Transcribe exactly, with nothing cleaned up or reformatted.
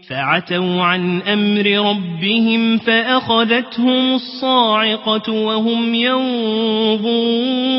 فعتوا عن أمر ربهم فأخذتهم الصاعقة وهم ينظرون